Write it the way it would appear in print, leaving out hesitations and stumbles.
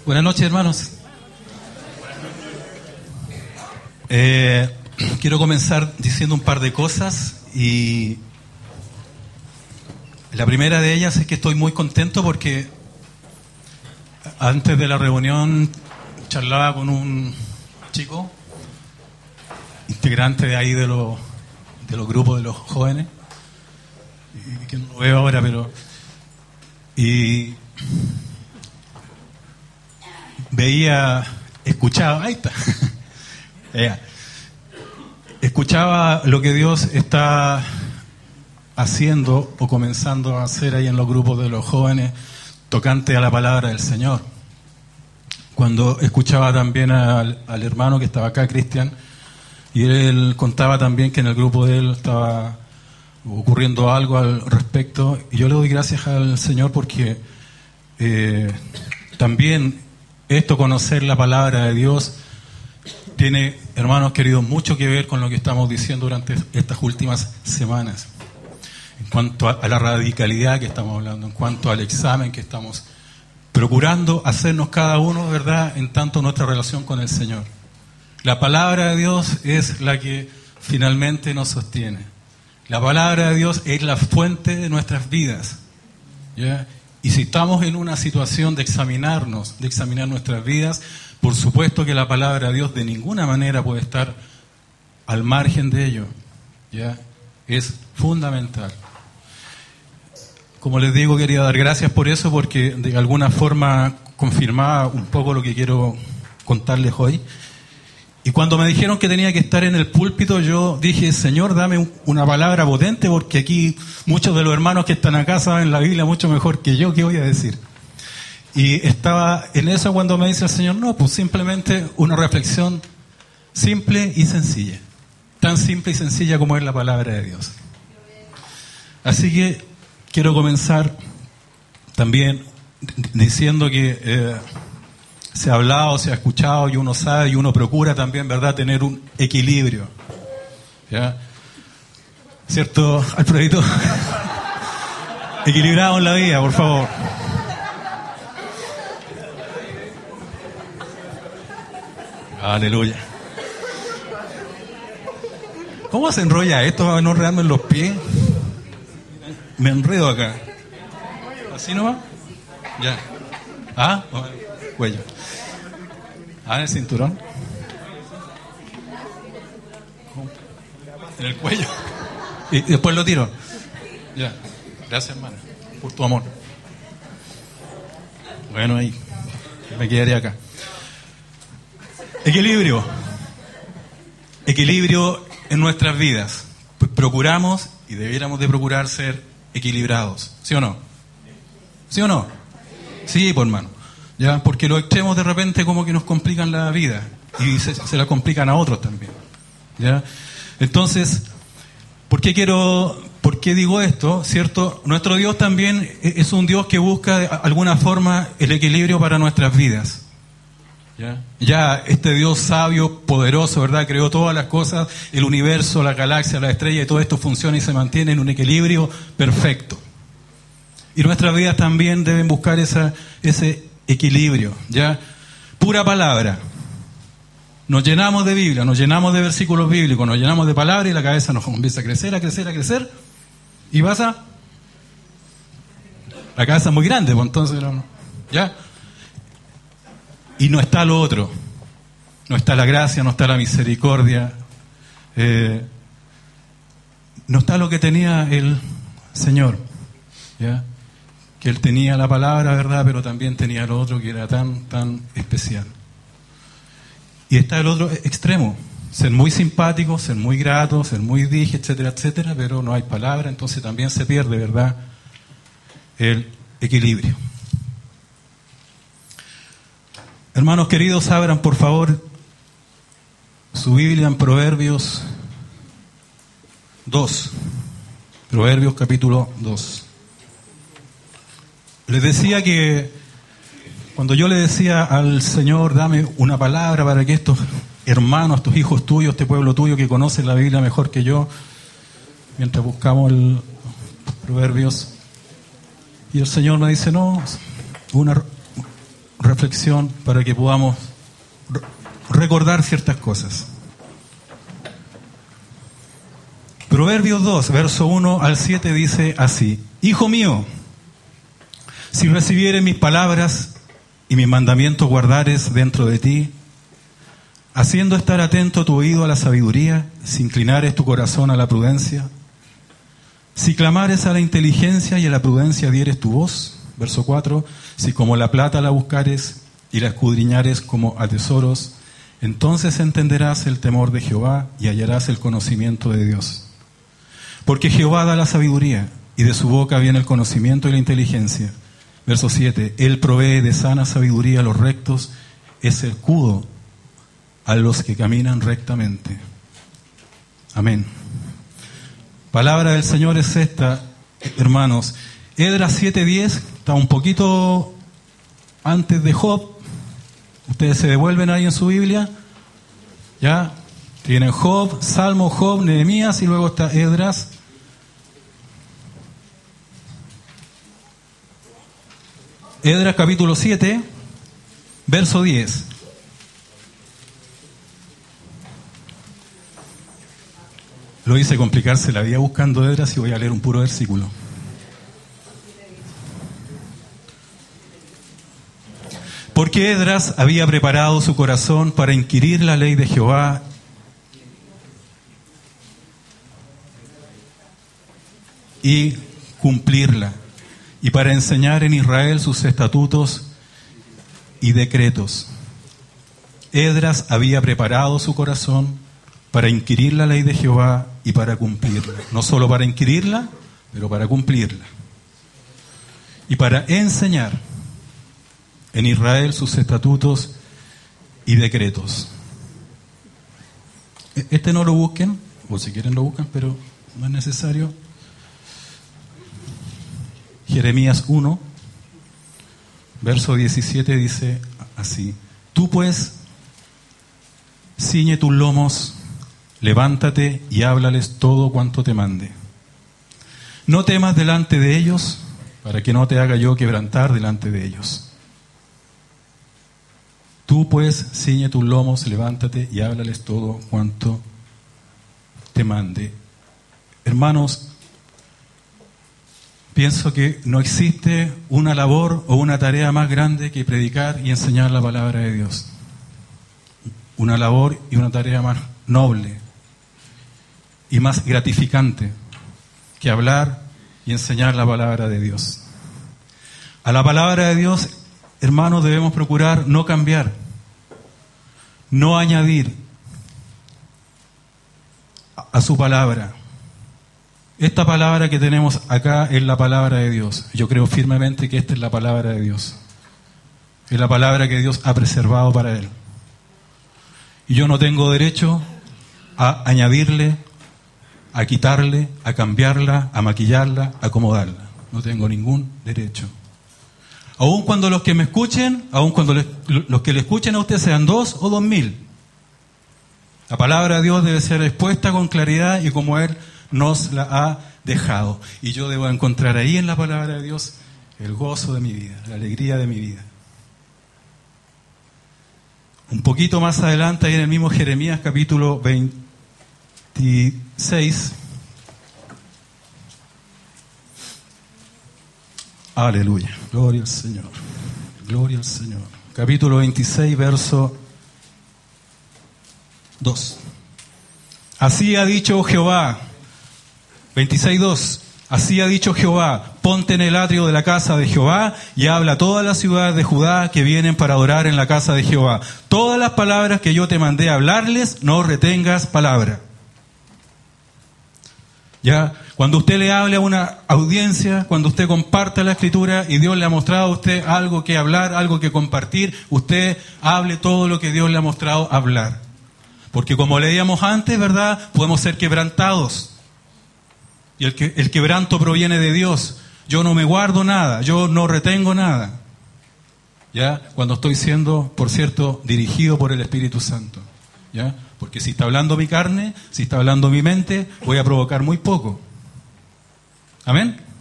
Buenas noches, hermanos. Quiero comenzar diciendo un par de cosas y la primera de ellas es que estoy muy contento porque antes de la reunión charlaba con un chico, integrante de ahí de los grupos de los jóvenes, que no lo veo ahora, pero... Y escuchaba, ahí está, escuchaba lo que Dios está haciendo o comenzando a hacer ahí en los grupos de los jóvenes tocante a la palabra del Señor. Cuando escuchaba también al hermano que estaba acá, Cristian, y él contaba también que en el grupo de él estaba ocurriendo algo al respecto, y yo le doy gracias al Señor porque también esto, conocer la palabra de Dios, tiene, hermanos queridos, mucho que ver con lo que estamos diciendo durante estas últimas semanas, en cuanto a la radicalidad que estamos hablando, en cuanto al examen que estamos procurando hacernos cada uno, ¿verdad?, en tanto nuestra relación con el Señor. La palabra de Dios es la que finalmente nos sostiene. La palabra de Dios es la fuente de nuestras vidas, ¿ya? Y si estamos en una situación de examinarnos, de examinar nuestras vidas, por supuesto que la palabra de Dios de ninguna manera puede estar al margen de ello, ¿ya? Es fundamental. Como les digo, quería dar gracias por eso, porque de alguna forma confirmaba un poco lo que quiero contarles hoy. Y cuando me dijeron que tenía que estar en el púlpito, yo dije, Señor, dame una palabra potente, porque aquí muchos de los hermanos que están acá saben la Biblia mucho mejor que yo, ¿qué voy a decir? Y estaba en eso cuando me dice el Señor, no, pues simplemente una reflexión simple y sencilla. Tan simple y sencilla como es la palabra de Dios. Así que quiero comenzar también diciendo que... se ha hablado, se ha escuchado y uno sabe y uno procura también, ¿verdad?, tener un equilibrio, ¿ya? ¿Cierto, Alfredito? Equilibrado en la vida, por favor. Aleluya. ¿Cómo se enrolla esto para no enredarme en los pies? Me enredo acá. ¿Así nomás? Ya. ¿Ah? Cuello. En el cinturón. En el cuello. Y después lo tiro. Ya. Gracias, hermana, por tu amor. Bueno, ahí. Me quedaré acá. Equilibrio. Equilibrio en nuestras vidas. Pues procuramos y debiéramos de procurar ser equilibrados. ¿Sí o no? ¿Sí o no? Sí, pues, hermano. ¿Ya? Porque los extremos de repente como que nos complican la vida y se la complican a otros también, ¿ya? Entonces, ¿por qué digo esto? ¿Cierto? Nuestro Dios también es un Dios que busca de alguna forma el equilibrio para nuestras vidas, ¿ya? Ya este Dios sabio, poderoso, ¿verdad?, creó todas las cosas, el universo, la galaxia, la estrella, y todo esto funciona y se mantiene en un equilibrio perfecto. Y nuestras vidas también deben buscar ese equilibrio, ¿ya? Pura palabra. Nos llenamos de Biblia, nos llenamos de versículos bíblicos, nos llenamos de palabra y la cabeza nos empieza a crecer, a crecer, a crecer. Y pasa. La cabeza es muy grande, pues entonces, ¿ya? Y no está lo otro. No está la gracia, no está la misericordia. No está lo que tenía el Señor, ¿ya? Que Él tenía la palabra, ¿verdad?, pero también tenía lo otro que era tan especial. Y está el otro extremo, ser muy simpático, ser muy grato, ser muy dije, etcétera, etcétera, pero no hay palabra, entonces también se pierde, ¿verdad?, el equilibrio. Hermanos queridos, abran por favor su Biblia en Proverbios 2. Proverbios capítulo 2. Les decía que cuando yo le decía al Señor, dame una palabra para que estos hermanos, estos hijos tuyos, este pueblo tuyo que conoce la Biblia mejor que yo, mientras buscamos el Proverbios, y el Señor me dice, no, una reflexión para que podamos recordar ciertas cosas. Proverbios 2, verso 1 al 7 dice así: Hijo mío, si recibieres mis palabras y mis mandamientos guardares dentro de ti, haciendo estar atento tu oído a la sabiduría, si inclinares tu corazón a la prudencia, si clamares a la inteligencia y a la prudencia dieres tu voz. Verso 4, si como la plata la buscares y la escudriñares como a tesoros, entonces entenderás el temor de Jehová y hallarás el conocimiento de Dios. Porque Jehová da la sabiduría, y de su boca viene el conocimiento y la inteligencia. Verso 7, Él provee de sana sabiduría a los rectos, es escudo a los que caminan rectamente. Amén. Palabra del Señor es esta, hermanos. Esdras 7:10 está un poquito antes de Job. Ustedes se devuelven ahí en su Biblia. Ya tienen Job, Salmo, Job, Nehemías y luego está Esdras. Esdras capítulo 7, verso 10. Lo hice complicarse la vida buscando Esdras y voy a leer un puro versículo. Porque Esdras había preparado su corazón para inquirir la ley de Jehová y cumplirla, y para enseñar en Israel sus estatutos y decretos. Esdras había preparado su corazón para inquirir la ley de Jehová y para cumplirla. No solo para inquirirla, pero para cumplirla. Y para enseñar en Israel sus estatutos y decretos. Este no lo busquen, o si quieren lo buscan, pero no es necesario. Jeremías 1, verso 17 dice así: Tú pues, ciñe tus lomos, levántate y háblales todo cuanto te mande. No temas delante de ellos, para que no te haga yo quebrantar delante de ellos. Tú pues, ciñe tus lomos, levántate y háblales todo cuanto te mande. Hermanos, pienso que no existe una labor o una tarea más grande que predicar y enseñar la palabra de Dios. Una labor y una tarea más noble y más gratificante que hablar y enseñar la palabra de Dios. A la palabra de Dios, hermanos, debemos procurar no cambiar, no añadir a su palabra. Esta palabra que tenemos acá es la palabra de Dios. Yo creo firmemente que esta es la palabra de Dios. Es la palabra que Dios ha preservado para Él. Y yo no tengo derecho a añadirle, a quitarle, a cambiarla, a maquillarla, a acomodarla. No tengo ningún derecho. Aun cuando los que me escuchen, aun cuando los que le escuchen a usted sean 2 o 2.000. La palabra de Dios debe ser expuesta con claridad y como Él nos la ha dejado. Y yo debo encontrar ahí en la palabra de Dios el gozo de mi vida, la alegría de mi vida. Un poquito más adelante, ahí en el mismo Jeremías capítulo 26. Aleluya, gloria al Señor, gloria al Señor. Capítulo 26, verso 2. Así ha dicho Jehová, 26:2. Así ha dicho Jehová: ponte en el atrio de la casa de Jehová y habla a todas las ciudades de Judá que vienen para adorar en la casa de Jehová. Todas las palabras que yo te mandé a hablarles, no retengas palabra. Ya, cuando usted le hable a una audiencia, cuando usted comparte la Escritura y Dios le ha mostrado a usted algo que hablar, algo que compartir, usted hable todo lo que Dios le ha mostrado hablar. Porque como leíamos antes, ¿verdad? Podemos ser quebrantados. Y el quebranto proviene de Dios. Yo no me guardo nada, yo no retengo nada. ¿Ya? Cuando estoy siendo, por cierto, dirigido por el Espíritu Santo. ¿Ya? Porque si está hablando mi carne, si está hablando mi mente, voy a provocar muy poco. ¿Amén?